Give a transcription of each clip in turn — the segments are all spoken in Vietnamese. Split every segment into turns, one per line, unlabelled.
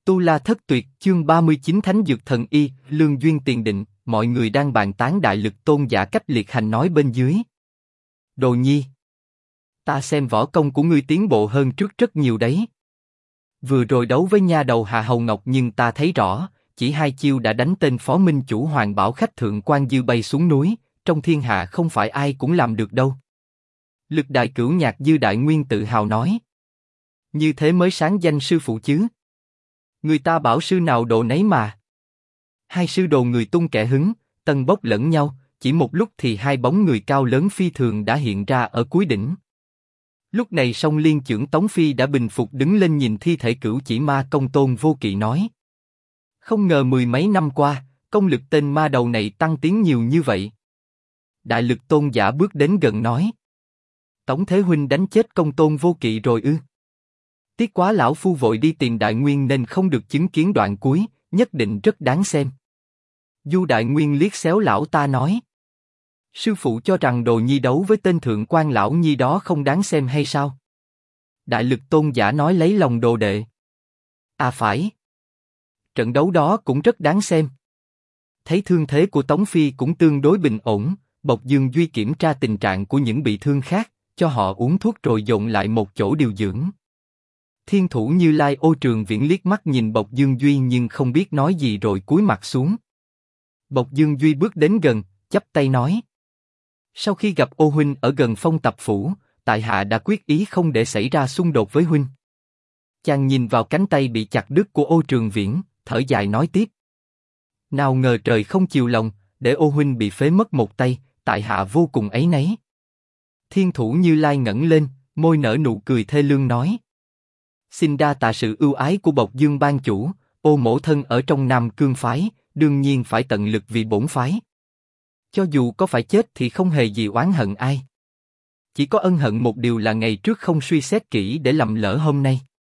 Tu La Thất Tuyệt, chương 39 Thánh Dược Thần Y, Lương Duyên Tiền Định, mọi người đang bàn tán Đại Lực Tôn Giả cách liệt hành nói bên dưới. Đồ Nhi, ta xem võ công của ngươi tiến bộ hơn trước rất nhiều đấy. Vừa rồi đấu với nha đầu Hạ Hầu Ngọc nhưng ta thấy rõ, chỉ 2 chiêu đã đánh tên phó minh chủ Hoàng Bảo Khách Thượng Quan Dư bay xuống núi, trong thiên hạ không phải ai cũng làm được đâu. Lực Đại Cửu Nhạc Dư Đại Nguyên tự hào nói. Như thế mới sáng danh sư phụ chứ. Người ta bảo sư nào độ nấy mà. Hai sư đồ người tung kẻ hứng, tân bốc lẫn nhau, chỉ một lúc thì 2 bóng người cao lớn phi thường đã hiện ra ở cuối đỉnh. Lúc này Song Liên Chưởng Tống Phi đã bình phục đứng lên nhìn thi thể Cửu Chỉ Ma Công Tôn Vô Kỵ nói. Không ngờ 10 mấy năm qua, công lực tên ma đầu này tăng tiến nhiều như vậy. Đại Lực Tôn Giả bước đến gần nói. Tống Thế Huynh đánh chết Công Tôn Vô Kỵ rồi ư? Tiếc quá lão phu vội đi tìm Đại Nguyên nên không được chứng kiến đoạn cuối, nhất định rất đáng xem. Du Đại Nguyên liếc xéo lão ta nói. Sư phụ cho rằng Đồ Nhi đấu với tên thượng quan lão nhi đó không đáng xem hay sao? Đại Lực Tôn Giả nói lấy lòng đồ đệ. À phải. Trận đấu đó cũng rất đáng xem. Thấy thương thế của Tống Phi cũng tương đối bình ổn, Bộc Dương Duy kiểm tra tình trạng của những bị thương khác, cho họ uống thuốc rồi dồn lại một chỗ điều dưỡng. Thiên thủ Như Lai Ô Trường Viễn liếc mắt nhìn Bộc Dương Duy nhưng không biết nói gì rồi cúi mặt xuống. Bộc Dương Duy bước đến gần, chắp tay nói. Sau khi gặp Ô Huynh ở gần Phong Tập Phủ, tại hạ đã quyết ý không để xảy ra xung đột với Huynh. Chàng nhìn vào cánh tay bị chặt đứt của Ô Trường Viễn, thở dài nói tiếp. Nào ngờ trời không chiều lòng, để Ô Huynh bị phế mất một tay, tại hạ vô cùng áy náy. Thiên thủ Như Lai ngẩng lên, môi nở nụ cười thê lương nói. Xin đa tạ sự ưu ái của Bộc Dương ban chủ, Ô mỗ thân ở trong Nam Cương phái, đương nhiên phải tận lực vì bổn phái. Cho dù có phải chết thì không hề gì oán hận ai. Chỉ có ân hận một điều là ngày trước không suy xét kỹ để lầm lỡ hôm nay.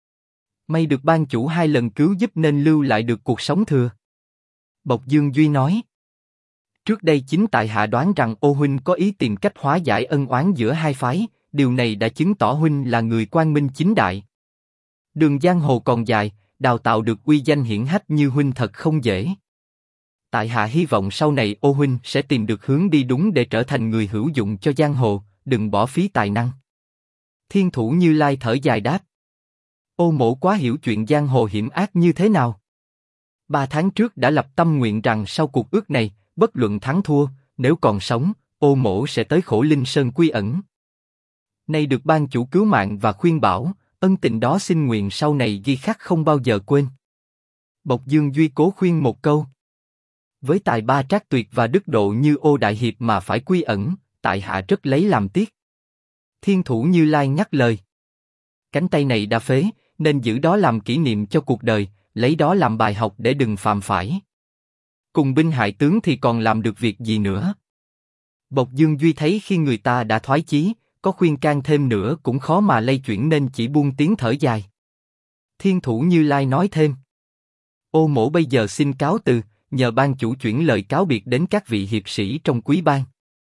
May được ban chủ 2 lần cứu giúp nên lưu lại được cuộc sống thừa. Bộc Dương Duy nói. Trước đây chính tại hạ đoán rằng Ô Huynh có ý tìm cách hóa giải ân oán giữa hai phái, điều này đã chứng tỏ Huynh là người quang minh chính đại. Đường giang hồ còn dài, đào tạo được uy danh hiển hách như Huynh thật không dễ. Tại hạ hy vọng sau này Ô Huynh sẽ tìm được hướng đi đúng để trở thành người hữu dụng cho giang hồ, đừng bỏ phí tài năng. Thiên thủ Như Lai thở dài đáp. Ô mỗ quá hiểu chuyện giang hồ hiểm ác như thế nào. 3 tháng trước đã lập tâm nguyện rằng sau cuộc ước này, bất luận thắng thua, nếu còn sống, Ô mỗ sẽ tới Khổ Linh Sơn quy ẩn. Nay được ban chủ cứu mạng và khuyên bảo, ân tình đó xin nguyện sau này ghi khắc không bao giờ quên. Bộc Dương Duy cố khuyên một câu. Với tài ba trác tuyệt và đức độ như Ô đại hiệp mà phải quy ẩn, tại hạ rất lấy làm tiếc. Thiên thủ Như Lai nhắc lời. Cánh tay này đã phế, nên giữ đó làm kỷ niệm cho cuộc đời, lấy đó làm bài học để đừng phạm phải. Cùng binh hại tướng thì còn làm được việc gì nữa? Bộc Dương Duy thấy khi người ta đã thoái chí, có khuyên can thêm nữa cũng khó mà lay chuyển nên chỉ buông tiếng thở dài. Thiên thủ Như Lai nói thêm. Ô mỗ bây giờ xin cáo từ, nhờ ban chủ chuyển lời cáo biệt đến các vị hiệp sĩ trong quý bang.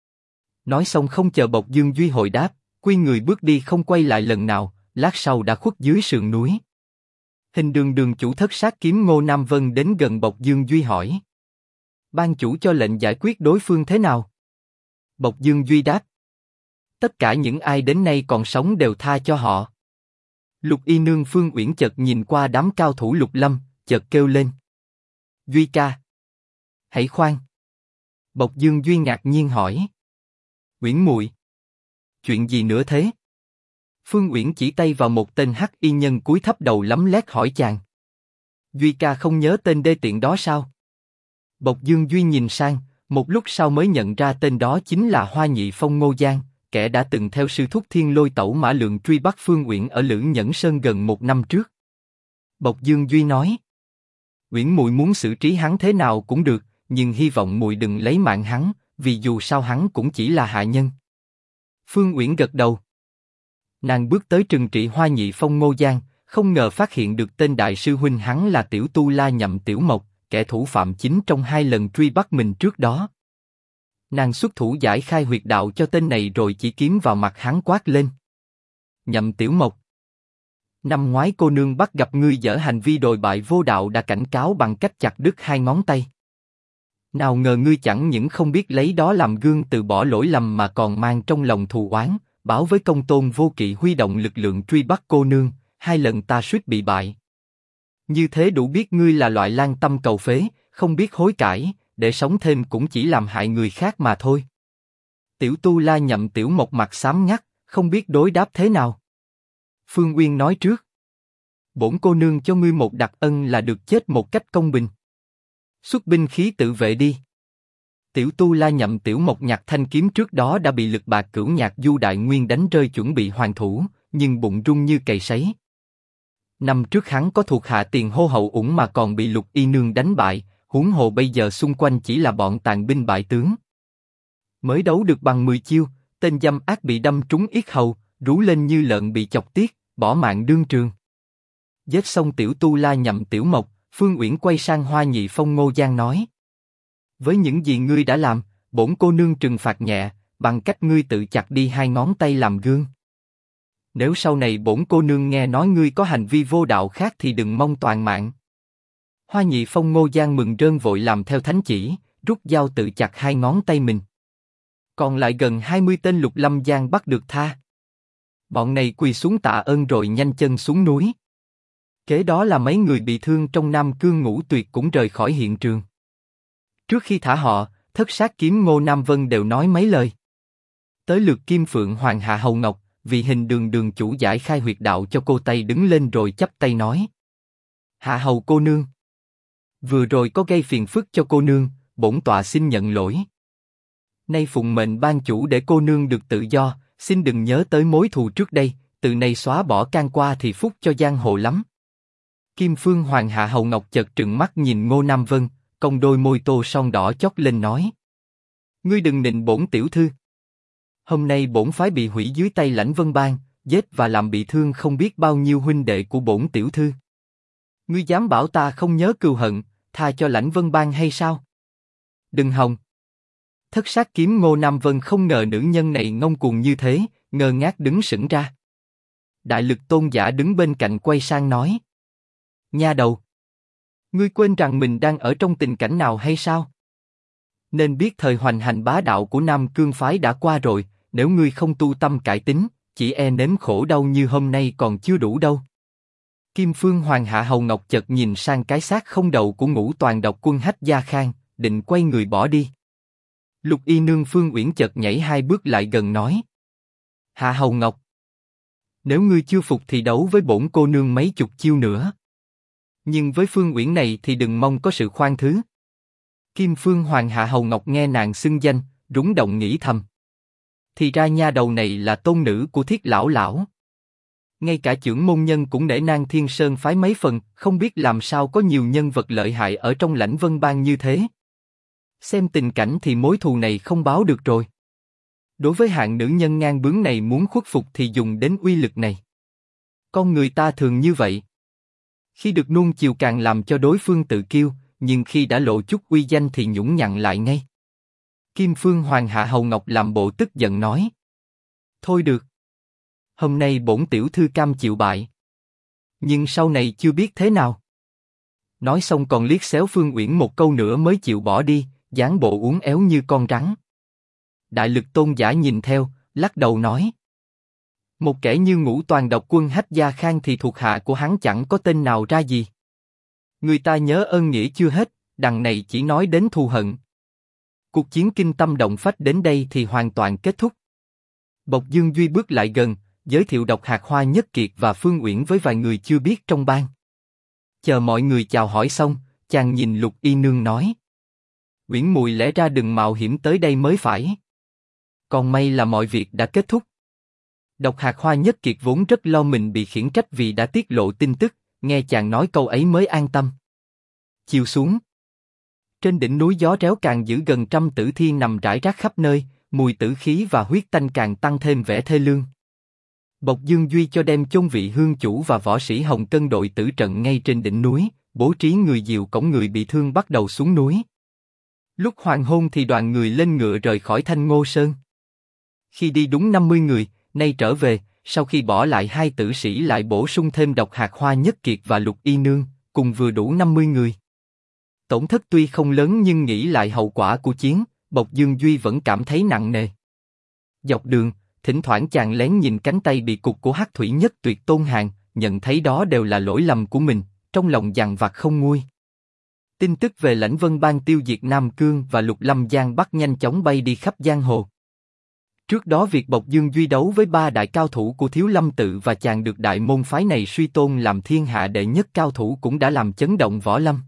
Nói xong không chờ Bộc Dương Duy hồi đáp, quy người bước đi không quay lại lần nào, lát sau đã khuất dưới sườn núi. Hình đường đường chủ Thất Sát Kiếm Ngô Nam Vân đến gần Bộc Dương Duy hỏi. Ban chủ cho lệnh giải quyết đối phương thế nào? Bộc Dương Duy đáp. Tất cả những ai đến nay còn sống đều tha cho họ. Lục Y Nương Phương Uyển chợt nhìn qua đám cao thủ Lục Lâm, chợt kêu lên. Duy ca. Hãy khoan. Bộc Dương Duy ngạc nhiên hỏi. Uyển muội, chuyện gì nữa thế? Phương Uyển chỉ tay vào một tên hắc y nhân cúi thấp đầu lấm lét hỏi chàng. Duy ca không nhớ tên đê tiện đó sao? Bộc Dương Duy nhìn sang, một lúc sau mới nhận ra tên đó chính là Hoa Nhị Phong Ngô Giang, kẻ đã từng theo sư thúc Thiên Lôi Tẩu Mã Lượng truy bắt Phương Uyển ở Lữ Nhẫn Sơn gần 1 năm trước. Bộc Dương Duy nói. Uyển muội muốn xử trí hắn thế nào cũng được, nhưng hy vọng muội đừng lấy mạng hắn, vì dù sao hắn cũng chỉ là hạ nhân. Phương Uyển gật đầu. Nàng bước tới trừng trị Hoa Nhị Phong Ngô Giang, không ngờ phát hiện được tên đại sư huynh hắn là Tiểu Tu La Nhậm Tiểu Mộc, kẻ thủ phạm chính trong 2 lần truy bắt mình trước đó. Nàng xuất thủ giải khai huyệt đạo cho tên này rồi chỉ kiếm vào mặt hắn quát lên. Nhậm Tiểu Mộc, Năm ngoái cô nương bắt gặp ngươi dở hành vi đồi bại vô đạo đã cảnh cáo bằng cách chặt đứt 2 ngón tay. Nào ngờ ngươi chẳng những không biết lấy đó làm gương từ bỏ lỗi lầm mà còn mang trong lòng thù oán, báo với công tôn vô kỵ huy động lực lượng truy bắt cô nương, 2 lần ta suýt bị bại. Như thế đủ biết ngươi là loại lang tâm cầu phế, không biết hối cải, để sống thêm cũng chỉ làm hại người khác mà thôi. Tiểu Tu La Nhậm Tiểu Mộc mặt xám ngắt, không biết đối đáp thế nào. Phương Uyên nói trước. Bổn cô nương cho ngươi một đặc ân là được chết một cách công bình. Xuất binh khí tự vệ đi. Tiểu Tu La Nhậm Tiểu Mộc nhặt thanh kiếm trước đó đã bị Lực Bạc Cửu Nhạc Du Đại Nguyên đánh rơi chuẩn bị hoàn thủ, nhưng bụng rung như cày sấy. Năm trước hắn có thuộc hạ Tiền Hô Hậu Ủng mà còn bị Lục Y Nương đánh bại, huống hồ bây giờ xung quanh chỉ là bọn tàn binh bại tướng. Mới đấu được bằng 10 chiêu, tên dâm ác bị đâm trúng yết hầu, rú lên như lợn bị chọc tiết, bỏ mạng đương trường. Giết xong Tiểu Tu La Nhậm Tiểu Mộc, Phương Uyển quay sang Hoa Nhị Phong Ngô Giang nói: với những gì ngươi đã làm, bổn cô nương trừng phạt nhẹ, bằng cách ngươi tự chặt đi 2 ngón tay làm gương. Nếu sau này bổn cô nương nghe nói ngươi có hành vi vô đạo khác thì đừng mong toàn mạng. Hoa Nhị Phong Ngô Giang mừng rơn vội làm theo thánh chỉ, rút dao tự chặt 2 ngón tay mình. Còn lại gần 20 tên Lục Lâm Giang bắt được tha. Bọn này quỳ xuống tạ ơn rồi nhanh chân xuống núi. Kế đó là mấy người bị thương trong Nam Cương Ngũ Tuyệt cũng rời khỏi hiện trường. Trước khi thả họ, Thất Sát Kiếm Ngô Nam Vân đều nói mấy lời. Tới lượt Kim Phượng Hoàng Hạ Hầu Ngọc, vì hình đường đường chủ giải khai huyệt đạo cho cô tay đứng lên rồi chắp tay nói: Hạ Hầu cô nương, vừa rồi có gây phiền phức cho cô nương, bổn tọa xin nhận lỗi. Nay phụng mệnh ban chủ để cô nương được tự do, xin đừng nhớ tới mối thù trước đây, từ nay xóa bỏ can qua thì phúc cho giang hồ lắm. Kim Phương Hoàng Hạ Hầu Ngọc chợt trừng mắt nhìn Ngô Nam Vân, cong đôi môi tô son đỏ chót lên nói: ngươi đừng nịnh bổn tiểu thư. Hôm nay bổn phái bị hủy dưới tay Lãnh Vân Bang, giết và làm bị thương không biết bao nhiêu huynh đệ của bổn tiểu thư. Ngươi dám bảo ta không nhớ cừu hận, tha cho Lãnh Vân Bang hay sao? Đừng hòng. Thất Sát Kiếm Ngô Nam Vân không ngờ nữ nhân này ngông cuồng như thế, ngơ ngác đứng sững ra. Đại Lực Tôn giả đứng bên cạnh quay sang nói: nha đầu, ngươi quên rằng mình đang ở trong tình cảnh nào hay sao? Nên biết thời hoành hành bá đạo của Nam Cương phái đã qua rồi, nếu ngươi không tu tâm cải tín, chỉ e nếm khổ đau như hôm nay còn chưa đủ đâu. Kim Phương Hoàng Hạ Hầu Ngọc chợt nhìn sang cái xác không đầu của Ngũ Toàn Độc Quân Hách Gia Khang, định quay người bỏ đi. Lục Y Nương Phương Uyển chợt nhảy 2 bước lại gần nói: Hạ Hầu Ngọc, nếu ngươi chưa phục thì đấu với bổn cô nương mấy chục chiêu nữa. Nhưng với Phương Uyển này thì đừng mong có sự khoan thứ. Kim Phương Hoàng Hạ Hầu Ngọc nghe nàng xưng danh, rúng động nghĩ thầm: thì ra nha đầu này là tôn nữ của Thiết Lão Lão. Ngay cả chưởng môn nhân cũng nể nang Thiên Sơn phái mấy phần, không biết làm sao có nhiều nhân vật lợi hại ở trong Lãnh Vân Bang như thế. Xem tình cảnh thì mối thù này không báo được rồi. Đối với hạng nữ nhân ngang bướng này muốn khuất phục thì dùng đến uy lực này. Con người ta thường như vậy. Khi được nuông chiều càng làm cho đối phương tự kiêu, nhưng khi đã lộ chút uy danh thì nhũng nhặn lại ngay. Kim Phương Hoàng Hạ Hầu Ngọc làm bộ tức giận nói: thôi được. Hôm nay bổn tiểu thư cam chịu bại. Nhưng sau này chưa biết thế nào. Nói xong còn liếc xéo Phương Uyển một câu nữa mới chịu bỏ đi, dáng bộ uốn éo như con rắn. Đại Lực Tôn giả nhìn theo, lắc đầu nói: một kẻ như Ngũ Toàn Độc Quân Hách Gia Khang thì thuộc hạ của hắn chẳng có tên nào ra gì. Người ta nhớ ơn nghĩa chưa hết, đằng này chỉ nói đến thù hận. Cuộc chiến kinh tâm động phách đến đây thì hoàn toàn kết thúc. Bộc Dương Duy bước lại gần, giới thiệu Độc Hạt Hoa Nhất Kiệt và Phương Uyển với vài người chưa biết trong bang. Chờ mọi người chào hỏi xong, chàng nhìn Lục Y Nương nói: Uyển mùi lẽ ra đừng mạo hiểm tới đây mới phải. Còn may là mọi việc đã kết thúc. Độc Hạt Hoa Nhất Kiệt vốn rất lo mình bị khiển trách vì đã tiết lộ tin tức, nghe chàng nói câu ấy mới an tâm. Chiều xuống, trên đỉnh núi gió réo càng giữ gần 100 tử thi nằm rải rác khắp nơi, mùi tử khí và huyết tanh càng tăng thêm vẻ thê lương. Bộc Dương Duy cho đem chôn vị hương chủ và võ sĩ Hồng Cân đội tử trận ngay trên đỉnh núi, bố trí người dìu cõng người bị thương bắt đầu xuống núi. Lúc hoàng hôn thì đoàn người lên ngựa rời khỏi Thanh Ngô Sơn. Khi đi đúng 50 người, nay trở về, sau khi bỏ lại hai tử sĩ lại bổ sung thêm Độc Hạt Hoa Nhất Kiệt và Lục Y Nương, cùng vừa đủ 50 người. Tổn thất tuy không lớn nhưng nghĩ lại hậu quả của chiến, Bộc Dương Duy vẫn cảm thấy nặng nề. Dọc đường, thỉnh thoảng chàng lén nhìn cánh tay bị cụt của Hắc Thủy Nhất Tuyệt Tôn Hàng, nhận thấy đó đều là lỗi lầm của mình, trong lòng dằn vặt không nguôi. Tin tức về Lãnh Vân Bang tiêu diệt Nam Cương và Lục Lâm Giang Bắc nhanh chóng bay đi khắp giang hồ. Trước đó việc Bộc Dương Duy đấu với ba đại cao thủ của Thiếu Lâm Tự và chàng được đại môn phái này suy tôn làm thiên hạ đệ nhất cao thủ cũng đã làm chấn động võ lâm.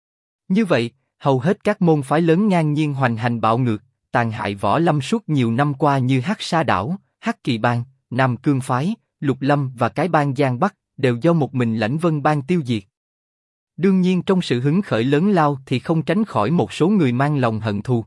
Như vậy, hầu hết các môn phái lớn ngang nhiên hoành hành bạo ngược, tàn hại võ lâm suốt nhiều năm qua như Hắc Sa Đảo, Hắc Kỳ Bang, Nam Cương phái, Lục Lâm và cái bang Giang Bắc đều do một mình Lãnh Vân Bang tiêu diệt. Đương nhiên trong sự hứng khởi lớn lao thì không tránh khỏi một số người mang lòng hận thù.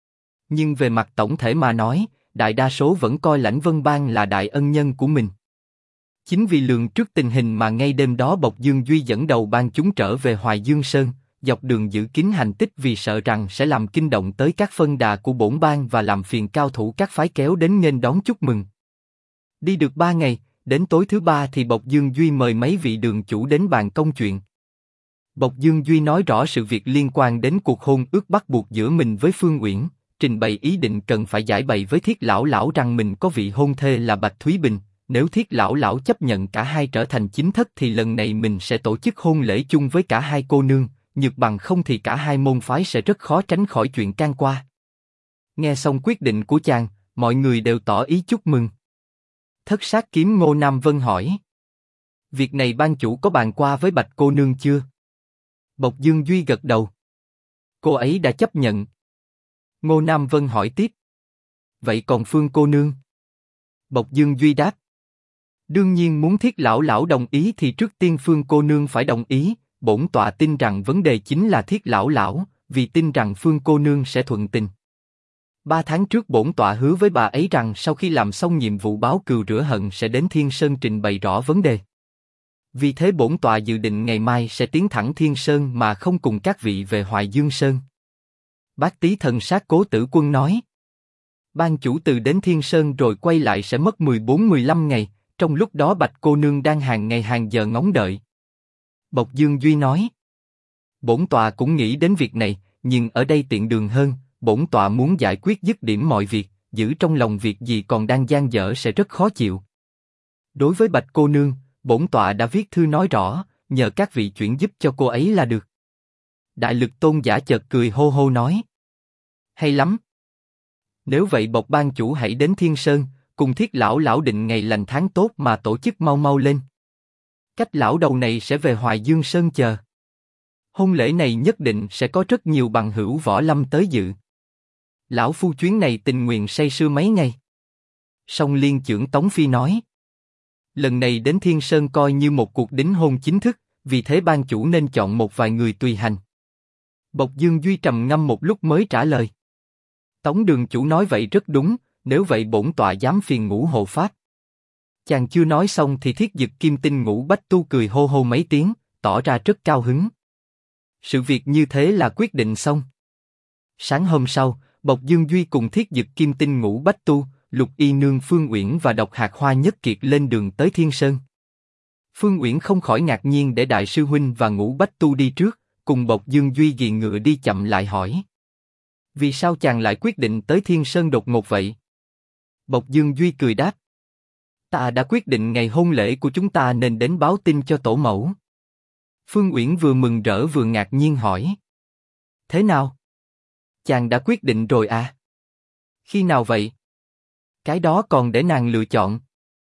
Nhưng về mặt tổng thể mà nói, đại đa số vẫn coi Lãnh Vân Bang là đại ân nhân của mình. Chính vì lường trước tình hình mà ngay đêm đó Bộc Dương Duy dẫn đầu bang chúng trở về Hoài Dương Sơn, dọc đường giữ kín hành tích vì sợ rằng sẽ làm kinh động tới các phân đà của bổn bang và làm phiền cao thủ các phái kéo đến nghênh đón chúc mừng. Đi được 3 ngày, đến tối thứ 3 thì Bộc Dương Duy mời mấy vị đường chủ đến bàn công chuyện. Bộc Dương Duy nói rõ sự việc liên quan đến cuộc hôn ước bắt buộc giữa mình với Phương Uyển, trình bày ý định cần phải giải bày với Thiết Lão Lão rằng mình có vị hôn thê là Bạch Thúy Bình, nếu Thiết Lão Lão chấp nhận cả hai trở thành chính thất thì lần này mình sẽ tổ chức hôn lễ chung với cả hai cô nương, nhược bằng không thì cả hai môn phái sẽ rất khó tránh khỏi chuyện can qua. Nghe xong quyết định của chàng, mọi người đều tỏ ý chúc mừng. Thất Sát Kiếm Ngô Nam Vân hỏi: việc này ban chủ có bàn qua với Bạch cô nương chưa? Bộc Dương Duy gật đầu. Cô ấy đã chấp nhận. Ngô Nam Vân hỏi tiếp: vậy còn Phương cô nương? Bộc Dương Duy đáp: đương nhiên muốn Thiết Lão Lão đồng ý thì trước tiên Phương cô nương phải đồng ý. Bổn tọa tin rằng vấn đề chính là Thiết Lão Lão, vì tin rằng Phương cô nương sẽ thuận tình. 3 tháng trước bổn tọa hứa với bà ấy rằng sau khi làm xong nhiệm vụ báo cừu rửa hận sẽ đến Thiên Sơn trình bày rõ vấn đề. Vì thế bổn tọa dự định ngày mai sẽ tiến thẳng Thiên Sơn mà không cùng các vị về Hoài Dương Sơn. Bác Tý Thần Sát Cố Tử Quân nói: ban chủ từ đến Thiên Sơn rồi quay lại sẽ mất 14-15 ngày, trong lúc đó Bạch cô nương đang hàng ngày hàng giờ ngóng đợi. Bộc Dương Duy nói: bổn tọa cũng nghĩ đến việc này, nhưng ở đây tiện đường hơn, bổn tọa muốn giải quyết dứt điểm mọi việc, giữ trong lòng việc gì còn đang dang dở sẽ rất khó chịu. Đối với Bạch cô nương, bổn tọa đã viết thư nói rõ, nhờ các vị chuyển giúp cho cô ấy là được. Đại Lực Tôn giả chợt cười hô hô nói: hay lắm. Nếu vậy Bộc ban chủ hãy đến Thiên Sơn, cùng Thiết Lão Lão định ngày lành tháng tốt mà tổ chức mau mau lên. Cách lão đầu này sẽ về Hoài Dương Sơn chờ. Hôn lễ này nhất định sẽ có rất nhiều bằng hữu võ lâm tới dự. Lão phu chuyến này tình nguyện say sưa mấy ngày. Song Liên trưởng Tống Phi nói: lần này đến Thiên Sơn coi như một cuộc đính hôn chính thức, vì thế ban chủ nên chọn một vài người tùy hành. Bộc Dương Duy trầm ngâm một lúc mới trả lời: Tống đường chủ nói vậy rất đúng, nếu vậy bổn tọa dám phiền Ngũ hộ pháp. Chàng chưa nói xong thì Thiết Dực Kim Tinh Ngũ Bách Tu cười hô hô mấy tiếng, tỏ ra rất cao hứng. Sự việc như thế là quyết định xong. Sáng hôm sau, Bộc Dương Duy cùng Thiết Dực Kim Tinh Ngũ Bách Tu, Lục Y Nương Phương Uyển và Độc Hạt Hoa Nhất Kiệt lên đường tới Thiên Sơn. Phương Uyển không khỏi ngạc nhiên để đại sư huynh và Ngũ Bách Tu đi trước, cùng Bộc Dương Duy ghi ngựa đi chậm lại hỏi: vì sao chàng lại quyết định tới Thiên Sơn đột ngột vậy? Bộc Dương Duy cười đáp: ta đã quyết định ngày hôn lễ của chúng ta nên đến báo tin cho tổ mẫu. Phương Uyển vừa mừng rỡ vừa ngạc nhiên hỏi: thế nào? Chàng đã quyết định rồi à? Khi nào vậy? Cái đó còn để nàng lựa chọn.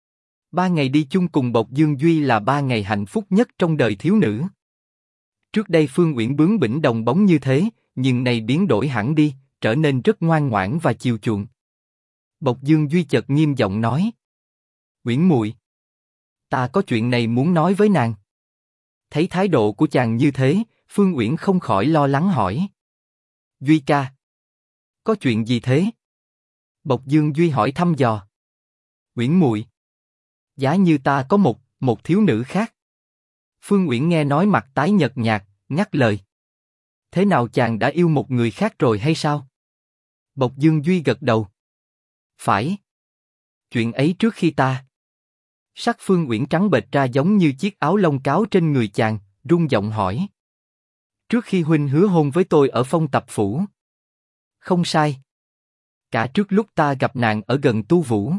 3 ngày đi chung cùng Bộc Dương Duy là 3 ngày hạnh phúc nhất trong đời thiếu nữ. Trước đây Phương Uyển bướng bỉnh đồng bóng như thế, nhưng nay biến đổi hẳn đi, trở nên rất ngoan ngoãn và chiều chuộng. Bộc Dương Duy chợt nghiêm giọng nói: Uyển muội, ta có chuyện này muốn nói với nàng. Thấy thái độ của chàng như thế, Phương Uyển không khỏi lo lắng hỏi: Duy ca, có chuyện gì thế? Bộc Dương Duy hỏi thăm dò: Uyển muội, giá như ta có một thiếu nữ khác. Phương Uyển nghe nói mặt tái nhợt nhạt, ngắt lời: thế nào chàng đã yêu một người khác rồi hay sao? Bộc Dương Duy gật đầu: phải. Chuyện ấy trước khi ta Sắc Phương Uyển trắng bệch ra giống như chiếc áo lông cáo trên người chàng, run giọng hỏi. Trước khi huynh hứa hôn với tôi ở Phong Tập Phủ. Không sai. Cả trước lúc ta gặp nàng ở gần Tu Vũ.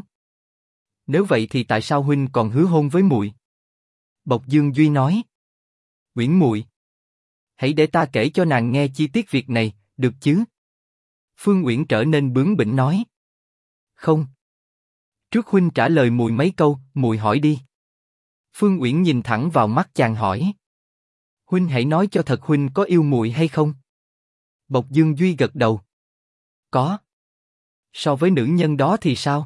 Nếu vậy thì tại sao huynh còn hứa hôn với muội? Bộc Dương Duy nói. Uyển muội, hãy để ta kể cho nàng nghe chi tiết việc này, được chứ? Phương Uyển trở nên bướng bỉnh nói. Không. Trước huynh trả lời muội mấy câu, muội hỏi đi. Phương Uyển nhìn thẳng vào mắt chàng hỏi. Huynh hãy nói cho thật huynh có yêu muội hay không? Bộc Dương Duy gật đầu. Có. So với nữ nhân đó thì sao?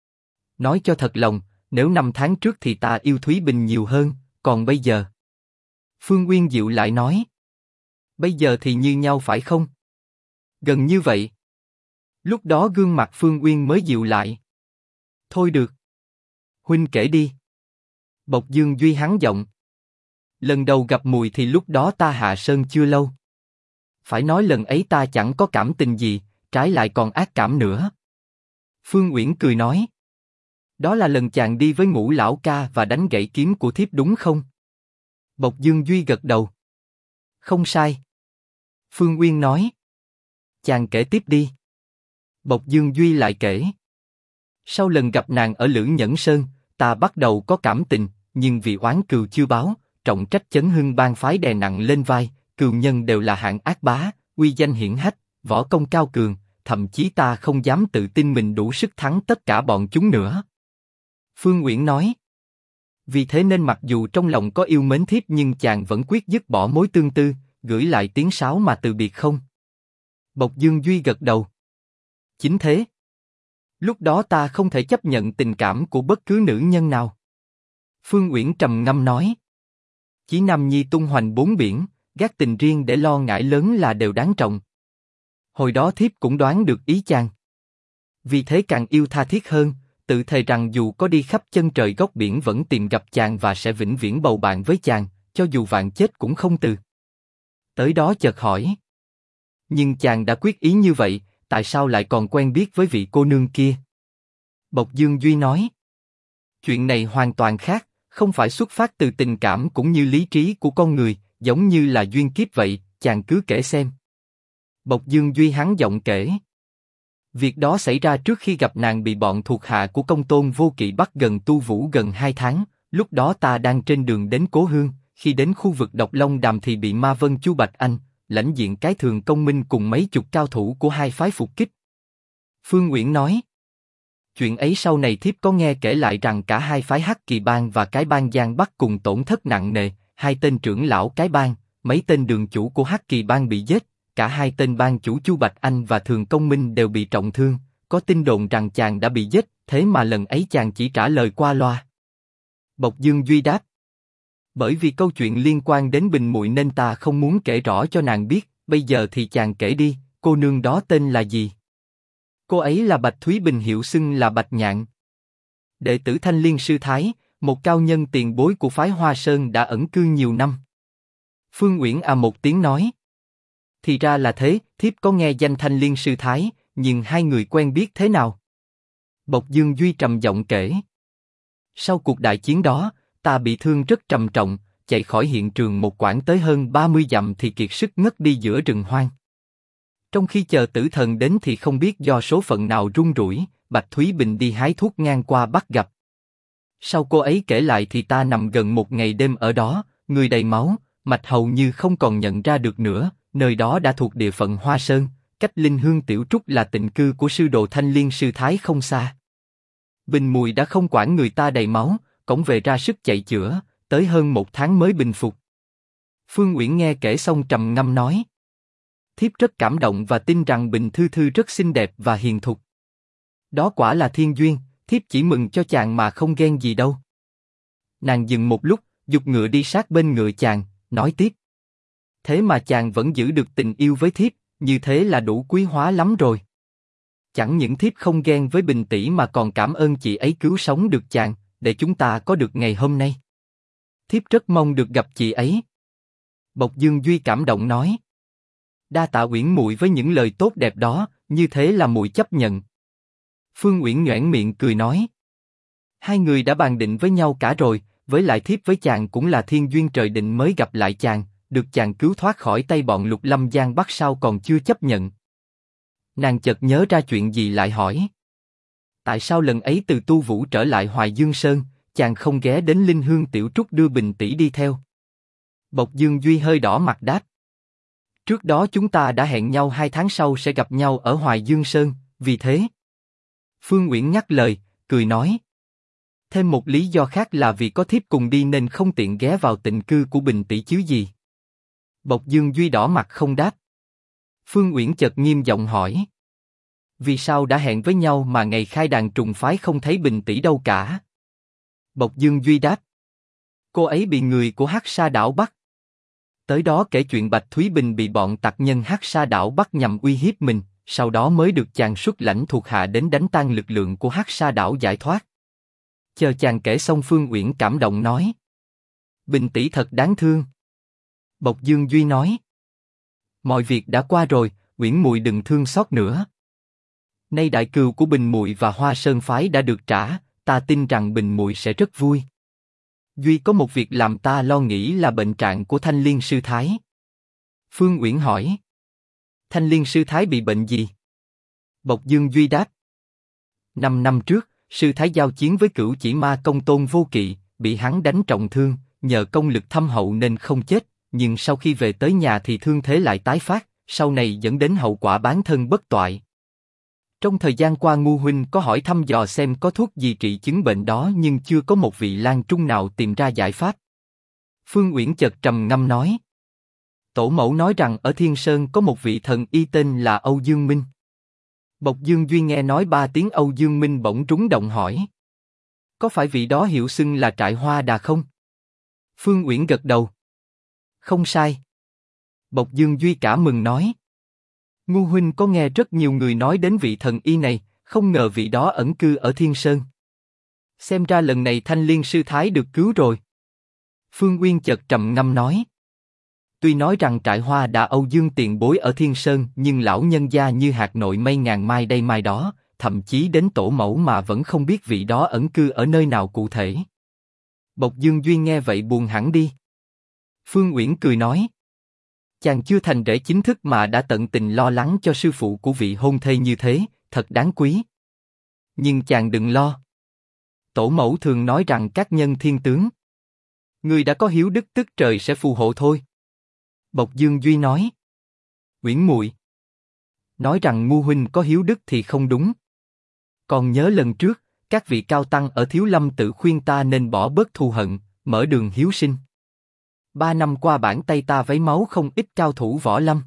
Nói cho thật lòng, nếu 5 tháng trước thì ta yêu Thúy Bình nhiều hơn, còn bây giờ? Phương Uyên dịu lại nói. Bây giờ thì như nhau phải không? Gần như vậy. Lúc đó gương mặt Phương Uyên mới dịu lại. Thôi được. Huynh kể đi. Bộc Dương Duy hắn giọng. Lần đầu gặp muội thì lúc đó ta hạ sơn chưa lâu. Phải nói lần ấy ta chẳng có cảm tình gì, trái lại còn ác cảm nữa. Phương Uyển cười nói. Đó là lần chàng đi với Ngũ lão ca và đánh gãy kiếm của thiếp đúng không? Bộc Dương Duy gật đầu. Không sai. Phương Uyên nói. Chàng kể tiếp đi. Bộc Dương Duy lại kể. Sau lần gặp nàng ở Lữ Nhẫn Sơn, ta bắt đầu có cảm tình, nhưng vì oán cừu chưa báo, trọng trách chấn hưng bang phái đè nặng lên vai, cừu nhân đều là hạng ác bá, uy danh hiển hách, võ công cao cường, thậm chí ta không dám tự tin mình đủ sức thắng tất cả bọn chúng nữa. Phương Uyển nói. Vì thế nên mặc dù trong lòng có yêu mến thiếp nhưng chàng vẫn quyết dứt bỏ mối tương tư, gửi lại tiếng sáo mà từ biệt không? Bộc Dương Duy gật đầu. Chính thế. Lúc đó ta không thể chấp nhận tình cảm của bất cứ nữ nhân nào. Phương Uyển trầm ngâm nói. Chí nam nhi tung hoành bốn biển, gác tình riêng để lo ngại lớn là đều đáng trọng. Hồi đó thiếp cũng đoán được ý chàng. Vì thế càng yêu tha thiết hơn, tự thề rằng dù có đi khắp chân trời góc biển vẫn tìm gặp chàng và sẽ vĩnh viễn bầu bạn với chàng, cho dù vạn chết cũng không từ. Tới đó chợt hỏi. Nhưng chàng đã quyết ý như vậy, tại sao lại còn quen biết với vị cô nương kia? Bộc Dương Duy nói. Chuyện này hoàn toàn khác, không phải xuất phát từ tình cảm cũng như lý trí của con người, giống như là duyên kiếp vậy, chàng cứ kể xem. Bộc Dương Duy hắn giọng kể. Việc đó xảy ra trước khi gặp nàng bị bọn thuộc hạ của Công Tôn Vô Kỵ bắt gần Tu Vũ gần 2 tháng, lúc đó ta đang trên đường đến Cố Hương, khi đến khu vực Độc Long Đàm thì bị Ma Vân Chu Bạch Anh, lãnh diện cái Thường Công Minh cùng mấy chục cao thủ của hai phái phục kích. Phương Uyển nói. Chuyện ấy sau này thiếp có nghe kể lại rằng cả hai phái Hắc Kỳ Bang và cái bang Giang Bắc cùng tổn thất nặng nề, hai tên trưởng lão cái bang, mấy tên đường chủ của Hắc Kỳ Bang bị giết, cả hai tên bang chủ Chu Bạch Anh và Thường Công Minh đều bị trọng thương, có tin đồn rằng chàng đã bị giết, thế mà lần ấy chàng chỉ trả lời qua loa. Bộc Dương Duy đáp. Bởi vì câu chuyện liên quan đến Bình muội nên ta không muốn kể rõ cho nàng biết, bây giờ thì chàng kể đi, cô nương đó tên là gì? Cô ấy là Bạch Thúy Bình, hiệu xưng là Bạch Nhạn. Đệ tử Thanh Liên Sư Thái, một cao nhân tiền bối của phái Hoa Sơn đã ẩn cư nhiều năm. Phương Uyển một tiếng nói. Thì ra là thế, thiếp có nghe danh Thanh Liên Sư Thái, nhưng hai người quen biết thế nào? Bộc Dương Duy trầm giọng kể. Sau cuộc đại chiến đó, ta bị thương rất trầm trọng, chạy khỏi hiện trường một quãng tới hơn 30 dặm thì kiệt sức ngất đi giữa rừng hoang. Trong khi chờ tử thần đến thì không biết do số phận nào rung rủi, Bạch Thúy Bình đi hái thuốc ngang qua bắt gặp. Sau cô ấy kể lại thì ta nằm gần một ngày đêm ở đó, người đầy máu, mạch hầu như không còn nhận ra được nữa, nơi đó đã thuộc địa phận Hoa Sơn, cách Linh Hương Tiểu Trúc là tịnh cư của sư đồ Thanh Liên Sư Thái không xa. Bình muội đã không quản người ta đầy máu, cõng về ra sức chạy chữa, tới hơn 1 tháng mới bình phục. Phương Uyển nghe kể xong trầm ngâm nói. Thiếp rất cảm động và tin rằng Bình Thư Thư rất xinh đẹp và hiền thục. Đó quả là thiên duyên, thiếp chỉ mừng cho chàng mà không ghen gì đâu. Nàng dừng một lúc, giục ngựa đi sát bên ngựa chàng, nói tiếp. Thế mà chàng vẫn giữ được tình yêu với thiếp, như thế là đủ quý hóa lắm rồi. Chẳng những thiếp không ghen với Bình tỷ mà còn cảm ơn chị ấy cứu sống được chàng, để chúng ta có được ngày hôm nay. Thiếp rất mong được gặp chị ấy. Bộc Dương Duy cảm động nói. Đa tạ Uyển muội với những lời tốt đẹp đó, như thế là muội chấp nhận. Phương Uyển nhoẻn miệng cười nói. Hai người đã bàn định với nhau cả rồi, với lại thiếp với chàng cũng là thiên duyên trời định mới gặp lại chàng, được chàng cứu thoát khỏi tay bọn Lục Lâm Giang Bắc sao còn chưa chấp nhận. Nàng chợt nhớ ra chuyện gì lại hỏi. Tại sao lần ấy từ Tu Vũ trở lại Hoài Dương Sơn, chàng không ghé đến Linh Hương Tiểu Trúc đưa Bình tỷ đi theo? Bộc Dương Duy hơi đỏ mặt đáp. Trước đó chúng ta đã hẹn nhau 2 tháng sau sẽ gặp nhau ở Hoài Dương Sơn, vì thế. Phương Uyển ngắt lời, cười nói. Thêm một lý do khác là vì có thiếp cùng đi nên không tiện ghé vào tịnh cư của Bình tỷ chứ gì. Bộc Dương Duy đỏ mặt không đáp. Phương Uyển chợt nghiêm giọng hỏi. Vì sao đã hẹn với nhau mà ngày khai đàn trùng phái không thấy Bình tỷ đâu cả? Bộc Dương Duy đáp. Cô ấy bị người của Hắc Sa đảo bắt. Tới đó kể chuyện Bạch Thúy Bình bị bọn tặc nhân Hắc Sa đảo bắt nhằm uy hiếp mình, sau đó mới được chàng xuất lãnh thuộc hạ đến đánh tan lực lượng của Hắc Sa đảo giải thoát. Chờ chàng kể xong Phương Uyển cảm động nói. Bình tỷ thật đáng thương. Bộc Dương Duy nói. Mọi việc đã qua rồi, Uyển muội đừng thương xót nữa. Nay đại cừu của Bình muội và Hoa Sơn phái đã được trả, ta tin rằng Bình muội sẽ rất vui. Duy có một việc làm ta lo nghĩ là bệnh trạng của Thanh Liên sư thái. Phương Uyển hỏi. Thanh Liên sư thái bị bệnh gì? Bộc Dương Duy đáp. 5 năm trước, sư thái giao chiến với Cửu Chỉ Ma Công Tôn Vô Kỵ, bị hắn đánh trọng thương, nhờ công lực thâm hậu nên không chết, nhưng sau khi về tới nhà thì thương thế lại tái phát, sau này dẫn đến hậu quả bán thân bất toại. Trong thời gian qua Ngu huynh có hỏi thăm dò xem có thuốc gì trị chứng bệnh đó nhưng chưa có một vị lang trung nào tìm ra giải pháp. Phương Uyển chợt trầm ngâm nói. Tổ mẫu nói rằng ở Thiên Sơn có một vị thần y tên là Âu Dương Minh. Bộc Dương Duy nghe nói 3 tiếng Âu Dương Minh bỗng rúng động hỏi. Có phải vị đó hiệu xưng là Trại Hoa Đà không? Phương Uyển gật đầu. Không sai. Bộc Dương Duy cả mừng nói. Ngu huynh có nghe rất nhiều người nói đến vị thần y này, không ngờ vị đó ẩn cư ở Thiên Sơn. Xem ra lần này Thanh Liên sư thái được cứu rồi. Phương Uyên chợt trầm ngâm nói. Tuy nói rằng Trại Hoa Đà Âu Dương tiền bối ở Thiên Sơn, nhưng lão nhân gia như hạt nội mây ngàn mai đây mai đó, thậm chí đến tổ mẫu mà vẫn không biết vị đó ẩn cư ở nơi nào cụ thể. Bộc Dương Duy nghe vậy buồn hẳn đi. Phương Uyển cười nói. Chàng chưa thành rể chính thức mà đã tận tình lo lắng cho sư phụ của vị hôn thê như thế, thật đáng quý. Nhưng chàng đừng lo. Tổ mẫu thường nói rằng các nhân thiên tướng. Người đã có hiếu đức tức trời sẽ phù hộ thôi. Bộc Dương Duy nói. Uyển muội nói rằng Ngu huynh có hiếu đức thì không đúng. Còn nhớ lần trước, các vị cao tăng ở Thiếu Lâm tự khuyên ta nên bỏ bớt thù hận, mở đường hiếu sinh. 3 năm qua bản tay ta vấy máu không ít cao thủ võ lâm.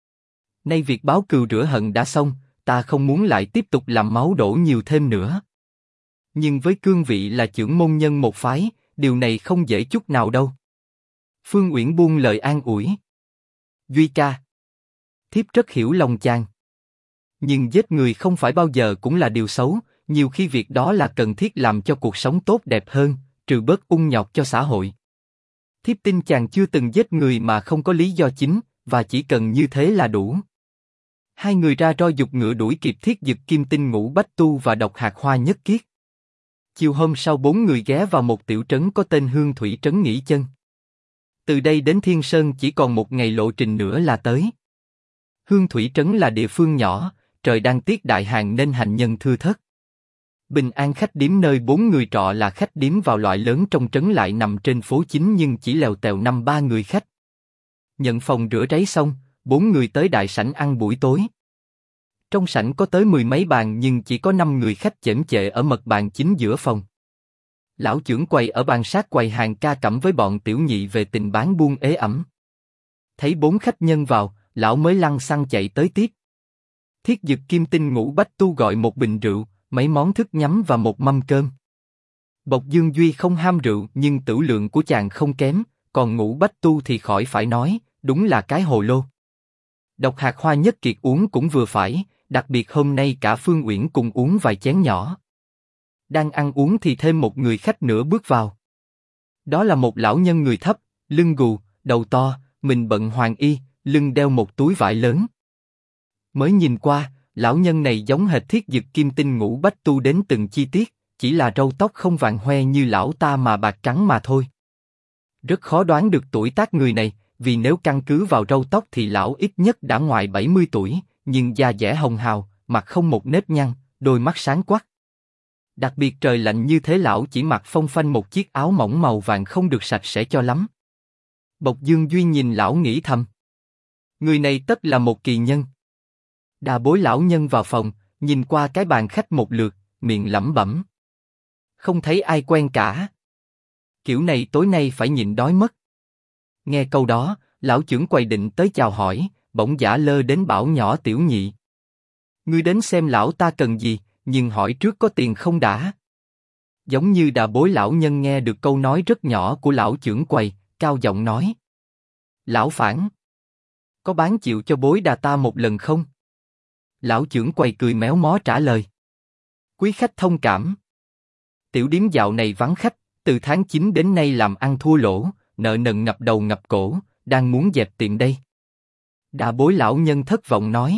Nay việc báo cừu rửa hận đã xong, ta không muốn lại tiếp tục làm máu đổ nhiều thêm nữa. Nhưng với cương vị là trưởng môn nhân một phái, điều này không dễ chút nào đâu. Phương Uyển buông lời an ủi. Duy ca, thiếp rất hiểu lòng chàng. Nhưng giết người không phải bao giờ cũng là điều xấu, nhiều khi việc đó là cần thiết làm cho cuộc sống tốt đẹp hơn, trừ bớt ung nhọt cho xã hội. Thiếp tin chàng chưa từng giết người mà không có lý do chính, và chỉ cần như thế là đủ. Hai người ra roi giục ngựa đuổi kịp Thiết Dực Kim Tinh Ngũ Bách Tu và Độc Hạt Hoa Nhất Kiết. Chiều hôm sau 4 người ghé vào một tiểu trấn có tên Hương Thủy Trấn nghỉ chân. Từ đây đến Thiên Sơn chỉ còn một ngày lộ trình nữa là tới. Hương Thủy Trấn là địa phương nhỏ, trời đang tiết đại hạn nên hành nhân thưa thớt. Bình An khách điếm nơi 4 người trọ là khách điếm vào loại lớn trong trấn lại nằm trên phố chính nhưng chỉ lèo tèo 5-3 người khách. Nhận phòng rửa ráy xong, 4 người tới đại sảnh ăn buổi tối. Trong sảnh có tới 10 mấy bàn nhưng chỉ có 5 người khách chễm chệ ở mật bàn chính giữa phòng. Lão trưởng quầy ở bàn sát quầy hàng ca cẩm với bọn tiểu nhị về tình bán buôn ế ẩm. Thấy 4 khách nhân vào, lão mới lăng xăng chạy tới tiếp. Thiết Dực Kim Tinh Ngũ Bách Tu gọi một bình rượu, mấy món thức nhắm và một mâm cơm. Bộc Dương Duy không ham rượu nhưng tửu lượng của chàng không kém, còn Ngũ Bách Tu thì khỏi phải nói, đúng là cái hồ lô. Độc Hạt Hoa Nhất Kiệt uống cũng vừa phải, đặc biệt hôm nay cả Phương Uyển cùng uống vài chén nhỏ. Đang ăn uống thì thêm một người khách nữa bước vào. Đó là một lão nhân người thấp, lưng gù, đầu to, mình bận hoàng y, lưng đeo một túi vải lớn. Mới nhìn qua, lão nhân này giống hệt Thiết Dực Kim Tinh Ngũ Bách Tu đến từng chi tiết, chỉ là râu tóc không vàng hoe như lão ta mà bạc trắng mà thôi. Rất khó đoán được tuổi tác người này, vì nếu căn cứ vào râu tóc thì lão ít nhất đã ngoài 70 tuổi, nhưng da dẻ hồng hào, mặt không một nếp nhăn, đôi mắt sáng quắc. Đặc biệt trời lạnh như thế lão chỉ mặc phông phanh một chiếc áo mỏng màu vàng không được sạch sẽ cho lắm. Bộc Dương Duy nhìn lão nghĩ thầm. Người này tất là một kỳ nhân. Đà bối lão nhân vào phòng, nhìn qua cái bàn khách một lượt, miệng lẩm bẩm. Không thấy ai quen cả. Kiểu này tối nay phải nhịn đói mất. Nghe câu đó, lão trưởng quầy định tới chào hỏi, bỗng giả lơ đến bảo nhỏ tiểu nhị. Ngươi đến xem lão ta cần gì, nhưng hỏi trước có tiền không đã. Giống như đà bối lão nhân nghe được câu nói rất nhỏ của lão trưởng quầy, cao giọng nói. Lão phản, có bán chịu cho bối đà ta một lần không? Lão trưởng quầy cười méo mó trả lời. Quý khách thông cảm. Tiểu điếm dạo này vắng khách, từ tháng 9 đến nay làm ăn thua lỗ, nợ nần ngập đầu ngập cổ, đang muốn dẹp tiệm đây. Đà bối lão nhân thất vọng nói.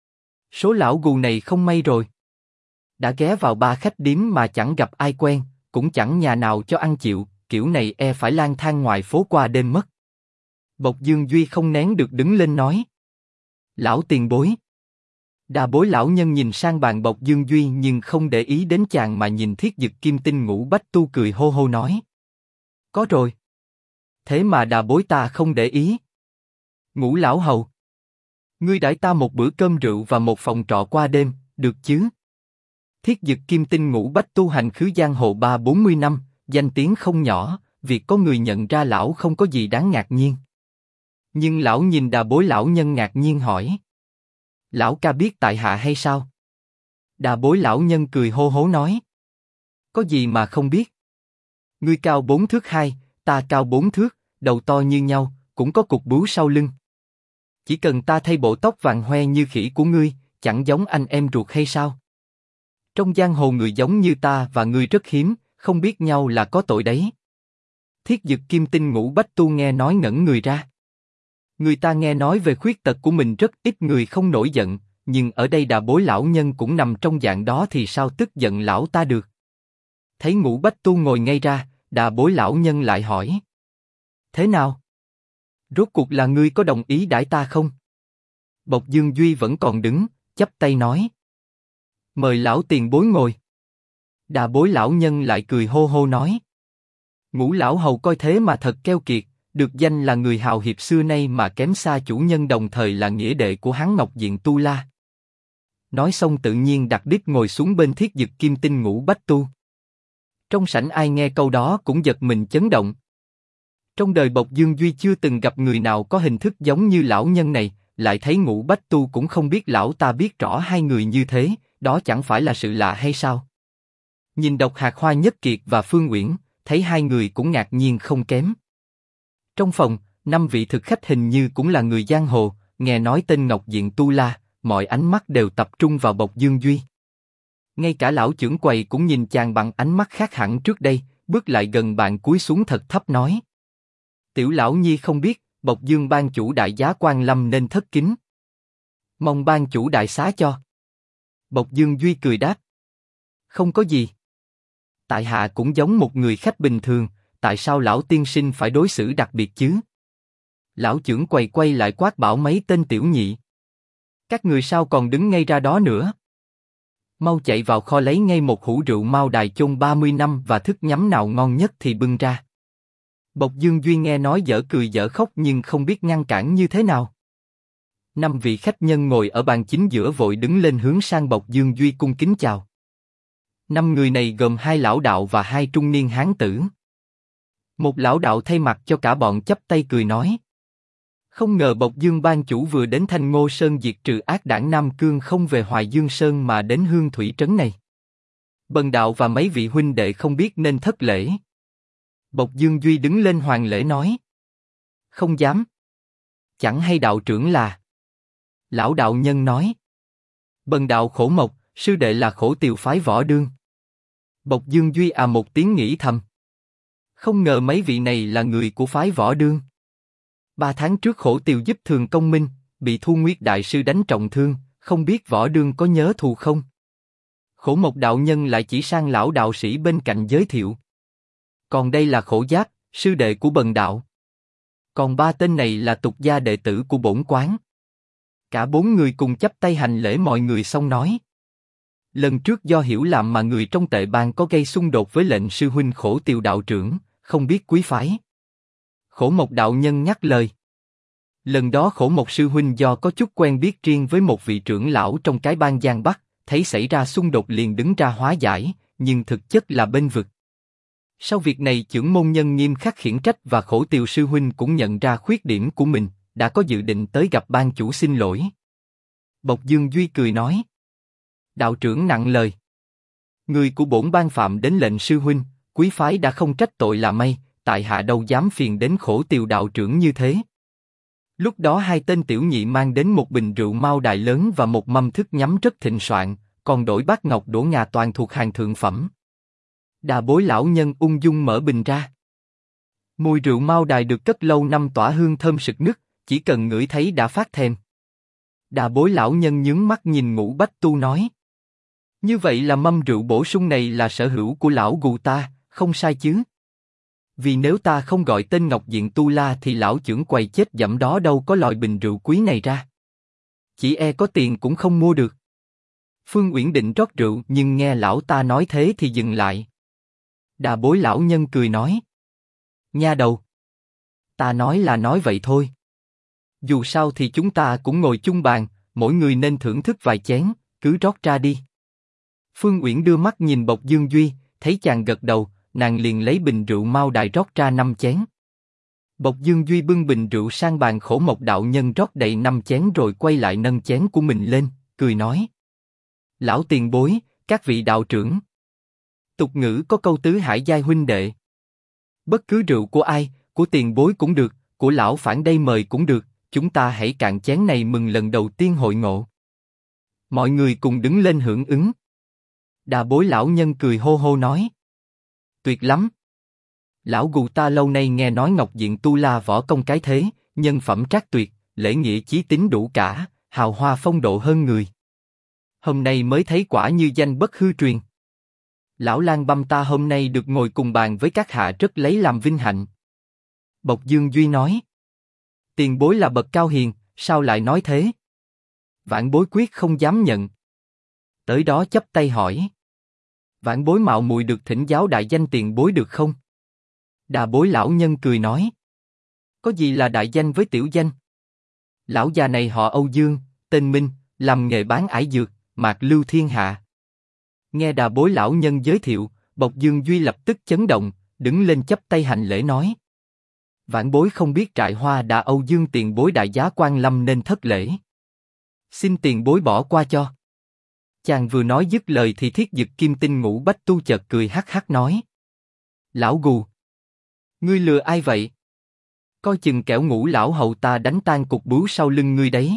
Số lão gù này không may rồi. Đã ghé vào 3 khách điếm mà chẳng gặp ai quen, cũng chẳng nhà nào cho ăn chịu, kiểu này e phải lang thang ngoài phố qua đêm mất. Bộc Dương Duy không nén được đứng lên nói. Lão tiền bối. Đà bối lão nhân nhìn sang bàn Bộc Dương Duy nhưng không để ý đến chàng mà nhìn Thiết Dực Kim Tinh Ngũ Bách Tu cười hô hô nói. Có rồi. Thế mà đà bối ta không để ý. Ngũ lão hầu. Ngươi đãi ta một bữa cơm rượu và một phòng trọ qua đêm, được chứ? Thiết Dực Kim Tinh Ngũ Bách Tu hành khứ giang hồ 30-40 năm, danh tiếng không nhỏ, việc có người nhận ra lão không có gì đáng ngạc nhiên. Nhưng lão nhìn đà bối lão nhân ngạc nhiên hỏi. Lão ca biết tại hạ hay sao? Đà bối lão nhân cười hô hố nói. Có gì mà không biết? Ngươi cao 4 thước 2, ta cao 4 thước, đầu to như nhau, cũng có cục bướu sau lưng. Chỉ cần ta thay bộ tóc vàng hoe như khỉ của ngươi, chẳng giống anh em ruột hay sao? Trong giang hồ người giống như ta và ngươi rất hiếm, không biết nhau là có tội đấy. Thiết Dực Kim Tinh Ngũ Bách Tu nghe nói ngẩn người ra. Người ta nghe nói về khuyết tật của mình rất ít người không nổi giận, nhưng ở đây đà bối lão nhân cũng nằm trong dạng đó thì sao tức giận lão ta được? Thấy Ngũ Bách Tu ngồi ngay ra, đà bối lão nhân lại hỏi. Thế nào? Rốt cuộc là ngươi có đồng ý đãi ta không? Bộc Dương Duy vẫn còn đứng, chắp tay nói. Mời lão tiền bối ngồi. Đà bối lão nhân lại cười hô hô nói. Ngũ lão hầu coi thế mà thật keo kiệt, được danh là người hào hiệp xưa nay mà kém xa chủ nhân đồng thời là nghĩa đệ của hắn Ngọc Diện Tu La. Nói xong tự nhiên đặt đít ngồi xuống bên Thiết Dực Kim Tinh Ngũ Bách Tu. Trong sảnh ai nghe câu đó cũng giật mình chấn động. Trong đời Bộc Dương Duy chưa từng gặp người nào có hình thức giống như lão nhân này, lại thấy Ngũ Bách Tu cũng không biết lão ta biết rõ hai người như thế, đó chẳng phải là sự lạ hay sao? Nhìn Độc Hạt Hoa Nhất Kiệt và Phương Uyển, thấy hai người cũng ngạc nhiên không kém. Trong phòng, 5 vị thực khách hình như cũng là người giang hồ, nghe nói tên Ngọc Diện Tu La, mọi ánh mắt đều tập trung vào Bộc Dương Duy. Ngay cả lão trưởng quầy cũng nhìn chàng bằng ánh mắt khác hẳn trước đây, bước lại gần bàn cúi xuống thật thấp nói. Tiểu lão nhi không biết, Bộc Dương ban chủ đại giá quan lâm nên thất kính. Mong ban chủ đại xá cho. Bộc Dương Duy cười đáp. Không có gì. Tại hạ cũng giống một người khách bình thường, tại sao lão tiên sinh phải đối xử đặc biệt chứ? Lão trưởng quầy quay lại quát bảo mấy tên tiểu nhị. Các người sao còn đứng ngay ra đó nữa? Mau chạy vào kho lấy ngay một hũ rượu Mao Đài chôn 30 năm và thức nhắm nào ngon nhất thì bưng ra. Bộc Dương Duy nghe nói dở cười dở khóc nhưng không biết ngăn cản như thế nào. 5 vị khách nhân ngồi ở bàn chính giữa vội đứng lên hướng sang Bộc Dương Duy cung kính chào. 5 người này gồm 2 lão đạo và 2 trung niên hán tử. Một lão đạo thay mặt cho cả bọn chắp tay cười nói. Không ngờ Bộc Dương ban chủ vừa đến Thanh Ngô Sơn diệt trừ ác đảng Nam Cương không về Hoài Dương Sơn mà đến Hương Thủy Trấn này. Bần đạo và mấy vị huynh đệ không biết nên thất lễ. Bộc Dương Duy đứng lên hoàng lễ nói. Không dám. Chẳng hay đạo trưởng là. Lão đạo nhân nói. Bần đạo khổ mộc, sư đệ là khổ tiều phái Võ Đương. Bộc Dương Duy à một tiếng nghĩ thầm. Không ngờ mấy vị này là người của phái Võ Đương. 3 tháng trước khổ tiều giúp Thường Công Minh, bị Thu Nguyệt đại sư đánh trọng thương, không biết Võ Đương có nhớ thù không? Khổ Mộc đạo nhân lại chỉ sang lão đạo sĩ bên cạnh giới thiệu. Còn đây là Khổ Giáp, sư đệ của Bần đạo. Còn ba tên này là tục gia đệ tử của bổn quán. Cả bốn người cùng chắp tay hành lễ mọi người xong nói. Lần trước do hiểu lầm mà người trong tệ bang có gây xung đột với lệnh sư huynh Khổ Tiều đạo trưởng, không biết quý phái. Khổ Mộc đạo nhân nhắc lời. Lần đó Khổ Mộc sư huynh do có chút quen biết riêng với một vị trưởng lão trong cái bang Giang Bắc, thấy xảy ra xung đột liền đứng ra hóa giải, nhưng thực chất là bên vực. Sau việc này chưởng môn nhân nghiêm khắc khiển trách và Khổ Tiều sư huynh cũng nhận ra khuyết điểm của mình, đã có dự định tới gặp ban chủ xin lỗi. Bộc Dương Duy cười nói. Đạo trưởng nặng lời. Người của bổn ban phạm đến lệnh sư huynh, quý phái đã không trách tội là may, tại hạ đâu dám phiền đến Khổ Tiều đạo trưởng như thế. Lúc đó hai tên tiểu nhị mang đến một bình rượu Mao Đài lớn và một mâm thức nhắm rất thịnh soạn, còn đổi bát ngọc đổ ngà toàn thuộc hàng thượng phẩm. Đà Bối lão nhân ung dung mở bình ra. Mùi rượu Mao Đài được cất lâu năm tỏa hương thơm sực nức, chỉ cần ngửi thấy đã phát thèm. Đà Bối lão nhân nhướng mắt nhìn Ngũ Bách Tu nói. Như vậy là mâm rượu bổ sung này là sở hữu của lão gù ta, không sai chứ? Vì nếu ta không gọi tên Ngọc Diện Tu La thì lão trưởng quầy chết dẫm đó đâu có loại bình rượu quý này ra. Chỉ e có tiền cũng không mua được. Phương Uyển định rót rượu nhưng nghe lão ta nói thế thì dừng lại. Đà Bối lão nhân cười nói. Nha đầu. Ta nói là nói vậy thôi. Dù sao thì chúng ta cũng ngồi chung bàn, mỗi người nên thưởng thức vài chén, cứ rót ra đi. Phương Uyển đưa mắt nhìn Bộc Dương Duy, thấy chàng gật đầu, nàng liền lấy bình rượu Mao Đài rót ra 5 chén. Bộc Dương Duy bưng bình rượu sang bàn Khổ Mộc đạo nhân rót đầy 5 chén rồi quay lại nâng chén của mình lên, cười nói. Lão tiền bối, các vị đạo trưởng. Tục ngữ có câu tứ hải giai huynh đệ. Bất cứ rượu của ai, của tiền bối cũng được, của lão phản đây mời cũng được, chúng ta hãy cạn chén này mừng lần đầu tiên hội ngộ. Mọi người cùng đứng lên hưởng ứng. Đà Bối lão nhân cười hô hô nói. Tuyệt lắm. Lão gù ta lâu nay nghe nói Ngọc Diện Tu La võ công cái thế, nhân phẩm trác tuyệt, lễ nghĩa chí tín đủ cả, hào hoa phong độ hơn người. Hôm nay mới thấy quả như danh bất hư truyền. Lão Lang Băm ta hôm nay được ngồi cùng bàn với các hạ rất lấy làm vinh hạnh. Bộc Dương Duy nói. Tiền bối là bậc cao hiền, sao lại nói thế? Vãn bối quyết không dám nhận. Tới đó chắp tay hỏi. Vãn bối mạo muội được thỉnh giáo đại danh tiền bối được không? Đà Bối lão nhân cười nói. Có gì là đại danh với tiểu danh? Lão già này họ Âu Dương, tên Minh, làm nghề bán ải dược, mạc lưu thiên hạ. Nghe Đà Bối lão nhân giới thiệu, Bộc Dương Duy lập tức chấn động, đứng lên chắp tay hành lễ nói. Vãn bối không biết trại hoa Đà Âu Dương tiền bối đại giá quan lâm nên thất lễ. Xin tiền bối bỏ qua cho. Chàng vừa nói dứt lời thì Thiết Dực Kim Tinh Ngũ Bách Tu chợt cười hắc hắc nói. Lão gù. Ngươi lừa ai vậy? Coi chừng kẻo Ngũ lão hầu ta đánh tan cục bướu sau lưng ngươi đấy.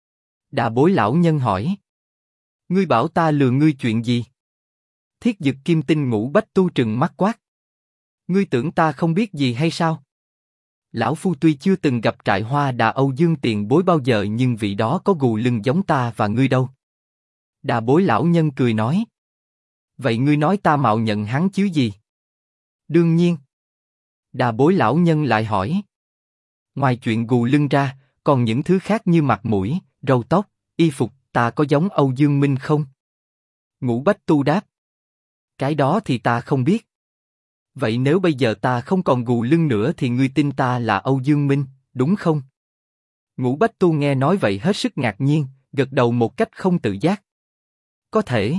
Đà Bối lão nhân hỏi. Ngươi bảo ta lừa ngươi chuyện gì? Thiết Dực Kim Tinh Ngũ Bách Tu trừng mắt quát. Ngươi tưởng ta không biết gì hay sao? Lão phu tuy chưa từng gặp trại hoa Đà Âu Dương tiền bối bao giờ nhưng vị đó có gù lưng giống ta và ngươi đâu. Đà Bối lão nhân cười nói. Vậy ngươi nói ta mạo nhận hắn chứ gì? Đương nhiên. Đà Bối lão nhân lại hỏi. Ngoài chuyện gù lưng ra, còn những thứ khác như mặt mũi, râu tóc, y phục, ta có giống Âu Dương Minh không? Ngũ Bách Tu đáp. Cái đó thì ta không biết. Vậy nếu bây giờ ta không còn gù lưng nữa thì ngươi tin ta là Âu Dương Minh, đúng không? Ngũ Bách Tu nghe nói vậy hết sức ngạc nhiên, gật đầu một cách không tự giác. Có thể.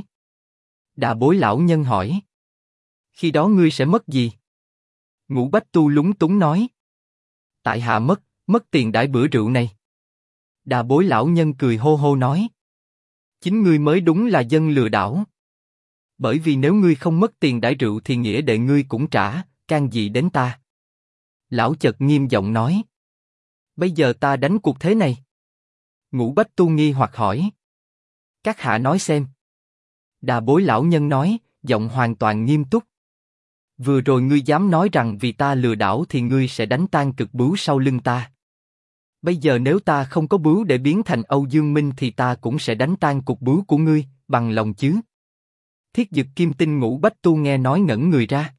Đà Bối lão nhân hỏi. Khi đó ngươi sẽ mất gì? Ngũ Bách Tu lúng túng nói. Tại hạ mất tiền đãi bữa rượu này. Đà Bối lão nhân cười hô hô nói. Chính ngươi mới đúng là dân lừa đảo. Bởi vì nếu ngươi không mất tiền đãi rượu thì nghĩa đệ ngươi cũng trả, can gì đến ta? Lão chợt nghiêm giọng nói. Bây giờ ta đánh cuộc thế này. Ngũ Bách Tu nghi hoặc hỏi. Các hạ nói xem. Đà Bối lão nhân nói, giọng hoàn toàn nghiêm túc. Vừa rồi ngươi dám nói rằng vì ta lừa đảo thì ngươi sẽ đánh tan cực bướu sau lưng ta. Bây giờ nếu ta không có bướu để biến thành Âu Dương Minh thì ta cũng sẽ đánh tan cục bướu của ngươi, bằng lòng chứ? Thiết Dực Kim Tinh Ngũ Bách Tu nghe nói ngẩn người ra.